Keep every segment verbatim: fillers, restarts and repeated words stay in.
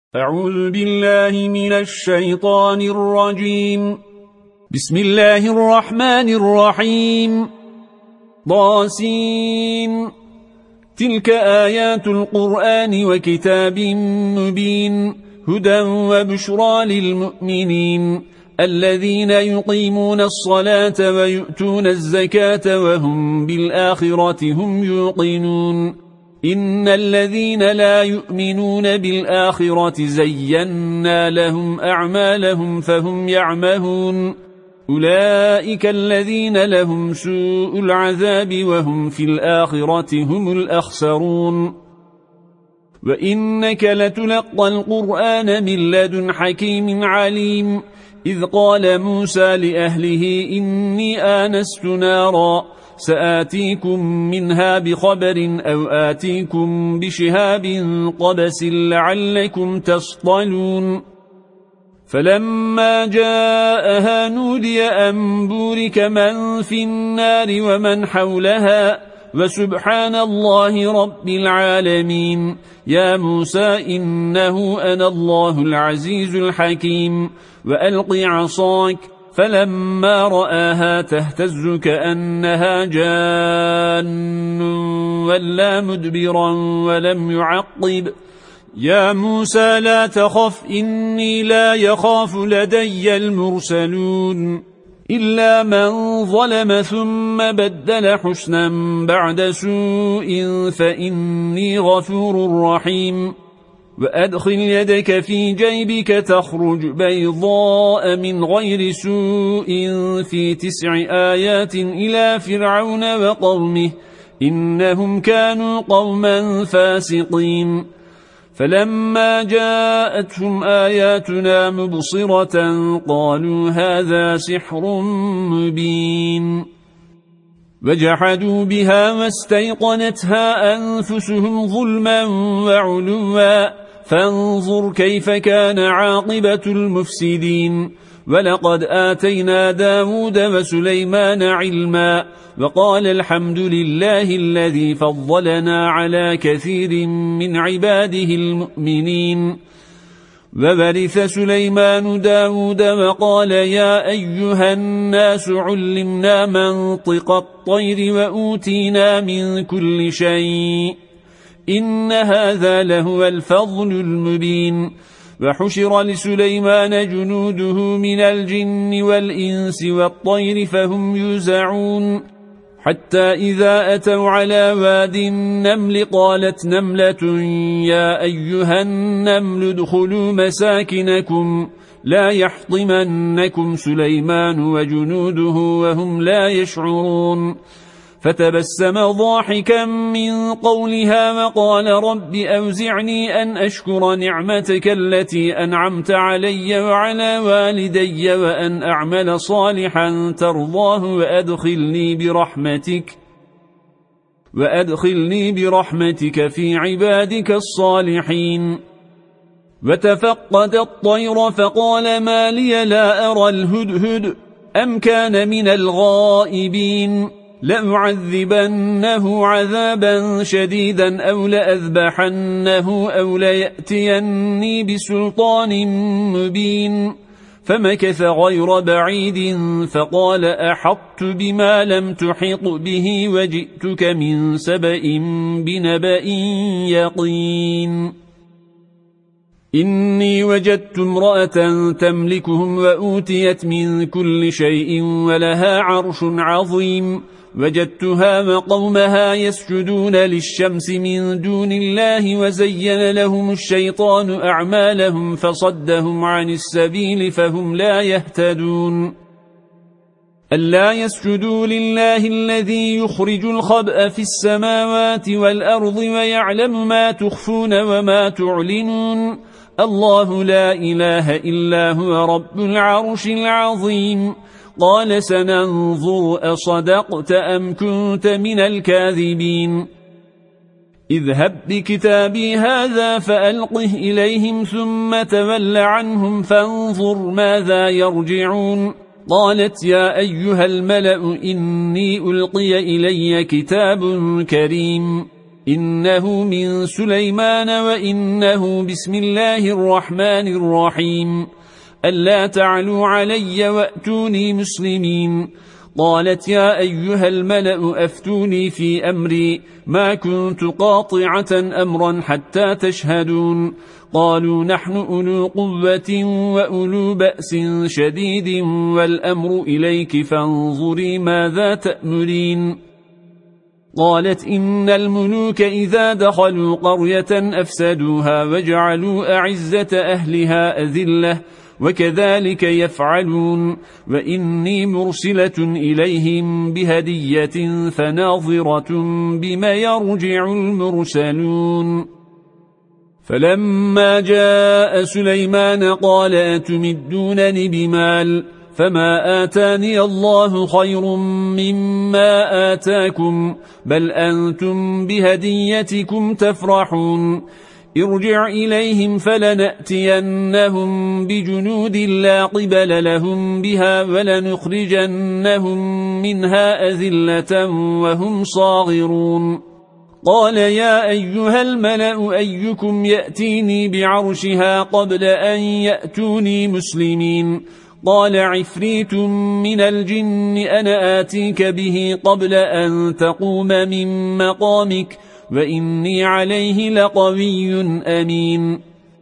أعوذ بالله من الشيطان الرجيم. بسم الله الرحمن الرحيم. ضاسين. تلك آيات القرآن وكتاب مبين هدى وبشرى للمؤمنين الذين يقيمون الصلاة ويؤتون الزكاة وهم بالآخرة هم يوقنون. إن الذين لا يؤمنون بالآخرة زينا لهم أعمالهم فهم يعمهون. أولئك الذين لهم سوء العذاب وهم في الآخرة هم الأخسرون. وإنك لتلقى القرآن من لدن حكيم عليم. إذ قال موسى لأهله إني آنست نارا سآتيكم منها بخبر أو آتيكم بشهاب قبس لعلكم تصطلون. فلما جاءها نودي أن بورك من في النار ومن حولها وسبحان الله رب العالمين. يا موسى إنه أنا الله العزيز الحكيم وألق عصاك. فلما رآها تهتز كأنها جان ولا مدبرا ولم يعقب. يا موسى لا تخف إني لا يخاف لدي المرسلون. إلا من ظلم ثم بدل حسنا بعد سوء فإني غفور رحيم. وأدخل يدك في جيبك تخرج بيضاء من غير سوء في تسع آيات إلى فرعون وقومه إنهم كانوا قوما فاسقين. فلما جاءتهم آياتنا مبصرة قالوا هذا سحر مبين. وجحدوا بها واستيقنتها أنفسهم ظلما وعلوا فانظر كيف كان عاقبة المفسدين. ولقد آتينا داود وسليمان علما وقال الحمد لله الذي فضلنا على كثير من عباده المؤمنين. وورث سليمان داود وقال يا أيها الناس علمنا منطق الطير وأوتينا من كل شيء إن هذا لهو الفضل المبين. وحشر لسليمان جنوده من الجن والإنس والطير فهم يوزعون. حتى إذا أتوا على واد النمل قالت نملة يا أيها النمل ادخلوا مساكنكم لا يحطمنكم سليمان وجنوده وهم لا يشعرون. فتبسم ضاحكا من قولها وقال رب أوزعني أن أشكر نعمتك التي أنعمت علي وعلى والدي وأن أعمل صالحا ترضاه وأدخلني برحمتك وأدخلني برحمتك في عبادك الصالحين. وتفقد الطير فقال ما لي لا أرى الهدهد أم كان من الغائبين. لأعذبنه عذابا شديدا أو لأذبحنه أو ليأتيني بسلطان مبين. فمكث غير بعيد فقال أحطت بما لم تحط به وجئتك من سبأ بنبأ يقين. إني وجدت امرأة تملكهم وأوتيت من كل شيء ولها عرش عظيم. وجدتها وقومها يسجدون للشمس من دون الله وزين لهم الشيطان أعمالهم فصدهم عن السبيل فهم لا يهتدون. ألا يسجدوا لله الذي يخرج الخبأ في السماوات والأرض ويعلم ما تخفون وما تعلنون. الله لا إله إلا هو رب العرش العظيم. قال سننظر أصدقت أم كنت من الكاذبين. اذهب بكتابي هذا فألقه إليهم ثم تول عنهم فانظر ماذا يرجعون. قالت يا أيها الملأ إني ألقي إلي كتاب كريم إنه من سليمان وإنه بسم الله الرحمن الرحيم ألا تعلوا علي وأتوني مسلمين. قالت يا أيها الملأ أفتوني في أمري ما كنت قاطعة أمرا حتى تشهدون. قالوا نحن أولو قوة وأولو بأس شديد والأمر إليك فانظري ماذا تأمرين. قالت إن الملوك إذا دخلوا قرية أفسدوها وجعلوا أعزة أهلها أذلة وكذلك يفعلون وإني مرسلة إليهم بهدية فناظرة بما يرجع المرسلون. فلما جاء سليمان قال أتمدونني بمال فما آتاني الله خير مما آتاكم بل أنتم بهديتكم تفرحون. ارجع إليهم فلنأتينهم بجنود لا قبل لهم بها ولنخرجنهم منها أذلة وهم صاغرون. قال يا أيها الملأ أيكم يأتيني بعرشها قبل أن يأتوني مسلمين. قال عفريت من الجن أنا آتيك به قبل أن تقوم من مقامك وإني عليه لقوي أمين.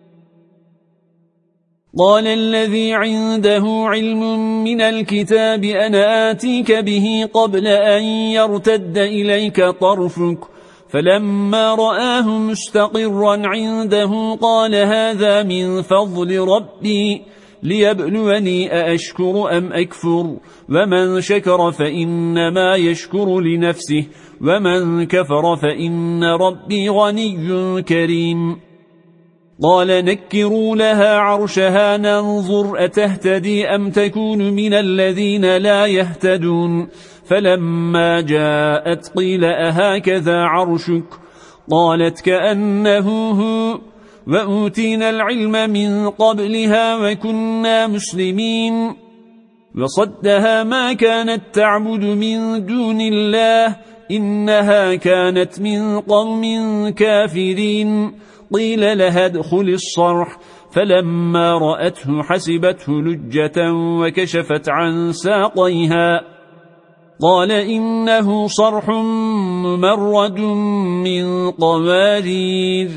قال الذي عنده علم من الكتاب أنا آتيك به قبل أن يرتد إليك طرفك فلما رآه مستقرا عنده قال هذا من فضل ربي ليبلوني أأشكر أم أكفر ومن شكر فإنما يشكر لنفسه ومن كفر فإن ربي غني كريم. قال نكروا لها عرشها ننظر أتهتدي أم تكون من الذين لا يهتدون. فلما جاءت قيل أهكذا عرشك قالت كأنه هو وأوتينا العلم من قبلها وكنا مسلمين. وصدها ما كانت تعبد من دون الله إنها كانت من قوم كافرين. قيل لها ادخل الصرح فلما رأته حسبته لجة وكشفت عن ساقيها قال إنه صرح ممرد من قوارير.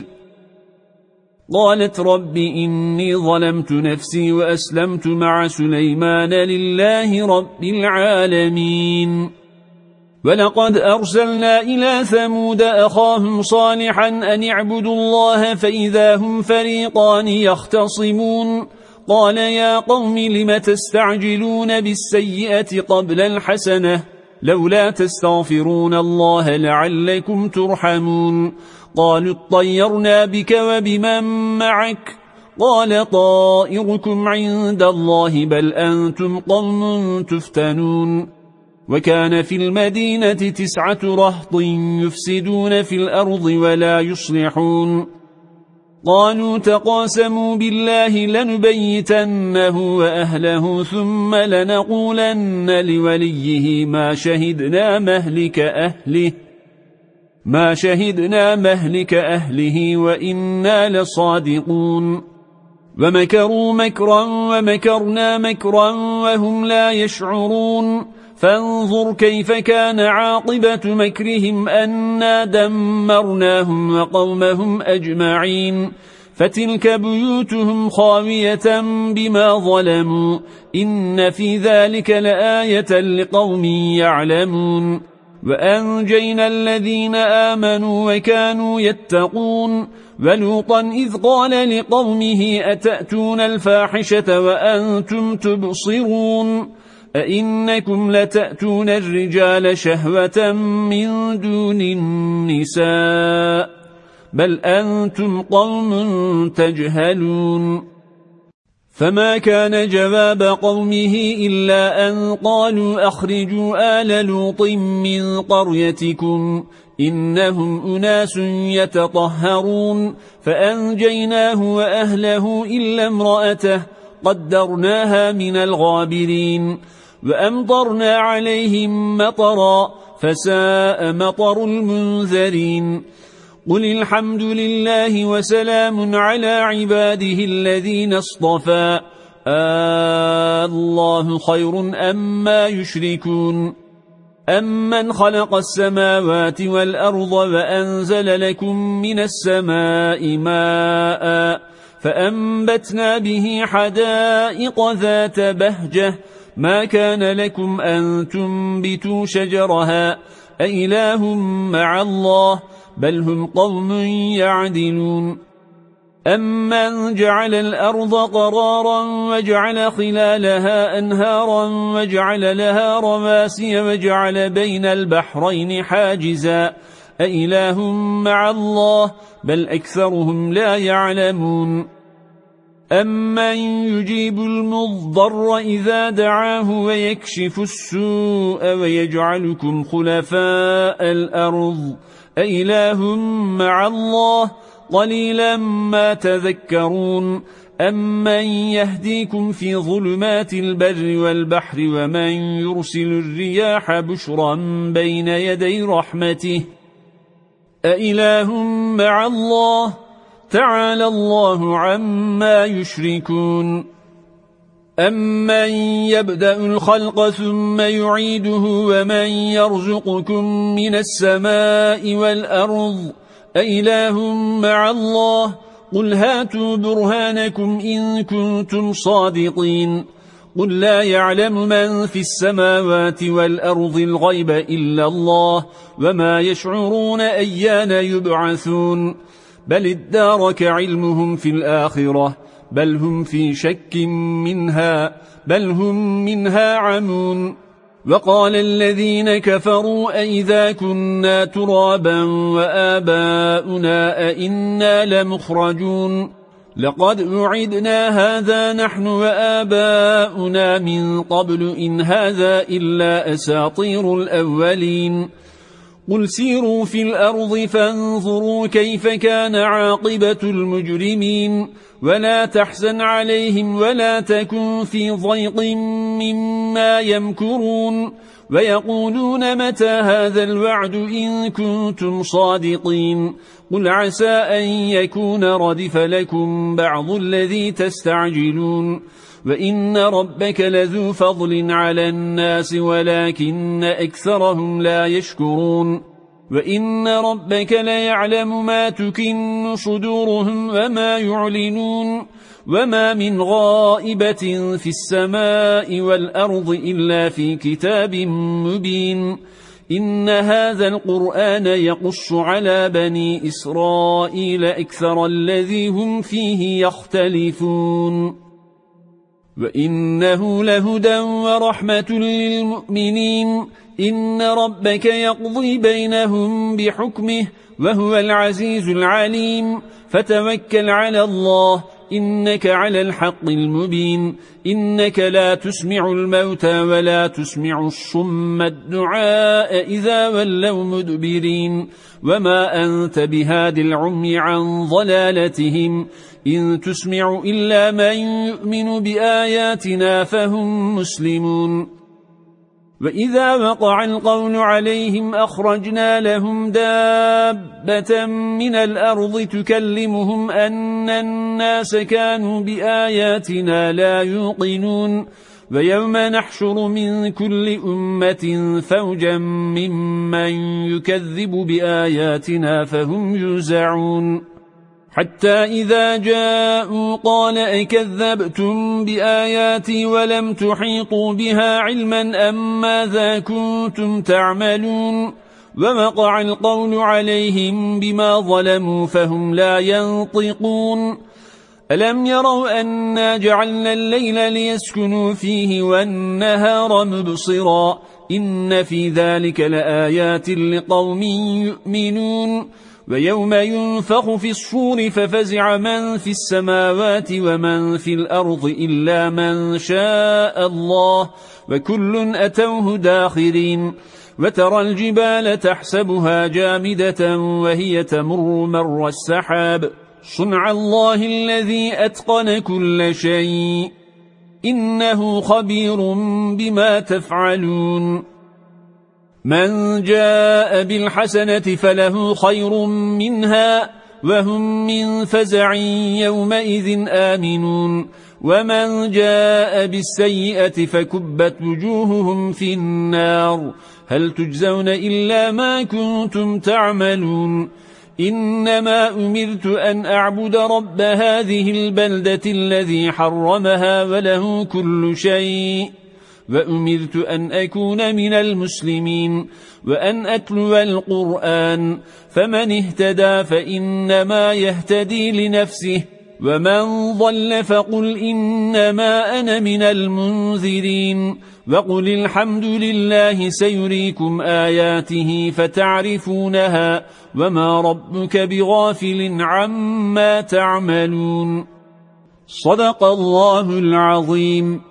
قالت رب إني ظلمت نفسي وأسلمت مع سليمان لله رب العالمين. ولقد أرسلنا إلى ثمود أخاهم صالحا أن اعبدوا الله فإذا هم فريقان يختصمون. قال يا قوم لم تستعجلون بالسيئة قبل الحسنة لولا تستغفرون الله لعلكم ترحمون. قالوا اطيرنا بك وبمن معك قال طائركم عند الله بل أنتم قوم تفتنون. وكان في المدينة تسعة رهط يفسدون في الأرض ولا يصلحون. قالوا تقاسموا بالله لنبيتنه وأهله ثم لنقولن لوليه ما شهدنا مهلك أهله ما شهدنا مهلك أهله وإنا لصادقون. ومكروا مكرا ومكرنا مكرا وهم لا يشعرون. فانظر كيف كان عاقبة مكرهم أنا دمرناهم وقومهم أجمعين. فتلك بيوتهم خاوية بما ظلموا إن في ذلك لآية لقوم يعلمون. وأنجينا الذين آمنوا وكانوا يتقون. ولوطا إذ قال لقومه أتأتون الفاحشة وأنتم تبصرون أئنكم لتأتون الرجال شهوة من دون النساء بل أنتم قوم تجهلون. فما كان جواب قومه إلا أن قالوا أخرجوا آل لوط من قريتكم إنهم أناس يتطهرون. فأنجيناه وأهله إلا امرأته قدرناها من الغابرين. وأمطرنا عليهم مطرا فساء مطر المنذرين. قل الحمد لله وسلام على عباده الذين اصطفى آه الله خير أما يشركون أمن خلق السماوات والأرض وأنزل لكم من السماء ماء فأنبتنا به حدائق ذات بهجة ما كان لكم أن تنبتوا شجرها أإله مع الله بل هم قوم يعدلون أمن جعل الأرض قرارا وجعل خلالها أنهارا وجعل لها رواسي وجعل بين البحرين حاجزا أإله مع الله بل أكثرهم لا يعلمون أمن يجيب المضطر إذا دعاه ويكشف السوء ويجعلكم خلفاء الأرض أإله مع الله قليلا ما تذكرون أمن يهديكم في ظلمات البر والبحر ومن يرسل الرياح بشرا بين يدي رحمته أإله مع الله تعالى الله عما يشركون أمن يبدأ الخلق ثم يعيده ومن يرزقكم من السماء والأرض أإله مع الله قل هاتوا برهانكم إن كنتم صادقين قل لا يعلم من في السماوات والأرض الغيب إلا الله وما يشعرون أيان يبعثون بل ادارك علمهم في الآخرة بل هم في شك منها بل هم منها عمون وقال الذين كفروا أئذا كنا ترابا وآباؤنا أئنا لمخرجون لقد وعدنا هذا نحن وآباؤنا من قبل إن هذا إلا أساطير الأولين قل سيروا في الأرض فانظروا كيف كان عاقبة المجرمين ولا تحزن عليهم ولا تكن في ضيق مما يمكرون ويقولون متى هذا الوعد إن كنتم صادقين قل عسى أن يكون ردف لكم بعض الذي تستعجلون وإن ربك لذو فضل على الناس ولكن أكثرهم لا يشكرون وإن ربك ليعلم ما تكن صدورهم وما يعلنون وما من غائبة في السماء والأرض إلا في كتاب مبين إن هذا القرآن يقص على بني إسرائيل أكثر الذي هم فيه يختلفون وإنه لهدى ورحمة للمؤمنين إن ربك يقضي بينهم بحكمه وهو العزيز العليم فتوكل على الله إنك على الحق المبين إنك لا تسمع الموتى ولا تسمع الصم الدعاء إذا ولوا مدبرين وما أنت بهاد العمي عن ضلالتهم إن تسمع إلا من يؤمن بآياتنا فهم مسلمون وإذا وقع القول عليهم أخرجنا لهم دابة من الأرض تكلمهم أن الناس كانوا بآياتنا لا يوقنون ويوم نحشر من كل أمة فوجا ممن يكذب بآياتنا فهم يوزعون حتى إذا جاءوا قال أكذبتم بآياتي ولم تحيطوا بها علما أم ماذا كنتم تعملون ووقع القول عليهم بما ظلموا فهم لا ينطقون ألم يروا أنا جعلنا الليل ليسكنوا فيه والنهار مبصرا إن في ذلك لآيات لقوم يؤمنون ويوم ينفخ في الصور ففزع من في السماوات ومن في الأرض إلا من شاء الله وكل أتوه داخرين وترى الجبال تحسبها جامدة وهي تمر مر السحاب صنع الله الذي أتقن كل شيء إنه خبير بما تفعلون من جاء بالحسنة فله خير منها وهم من فزع يومئذ آمنون ومن جاء بالسيئة فكبت وجوههم في النار هل تجزون إلا ما كنتم تعملون إنما أمرت أن أعبد رب هذه البلدة الذي حرمها وله كل شيء وأمرت أن أكون من المسلمين وأن أتلو القرآن فمن اهتدى فإنما يهتدي لنفسه ومن ضل فقل إنما أنا من المنذرين وقل الحمد لله سيريكم آياته فتعرفونها وما ربك بغافل عما تعملون صدق الله العظيم.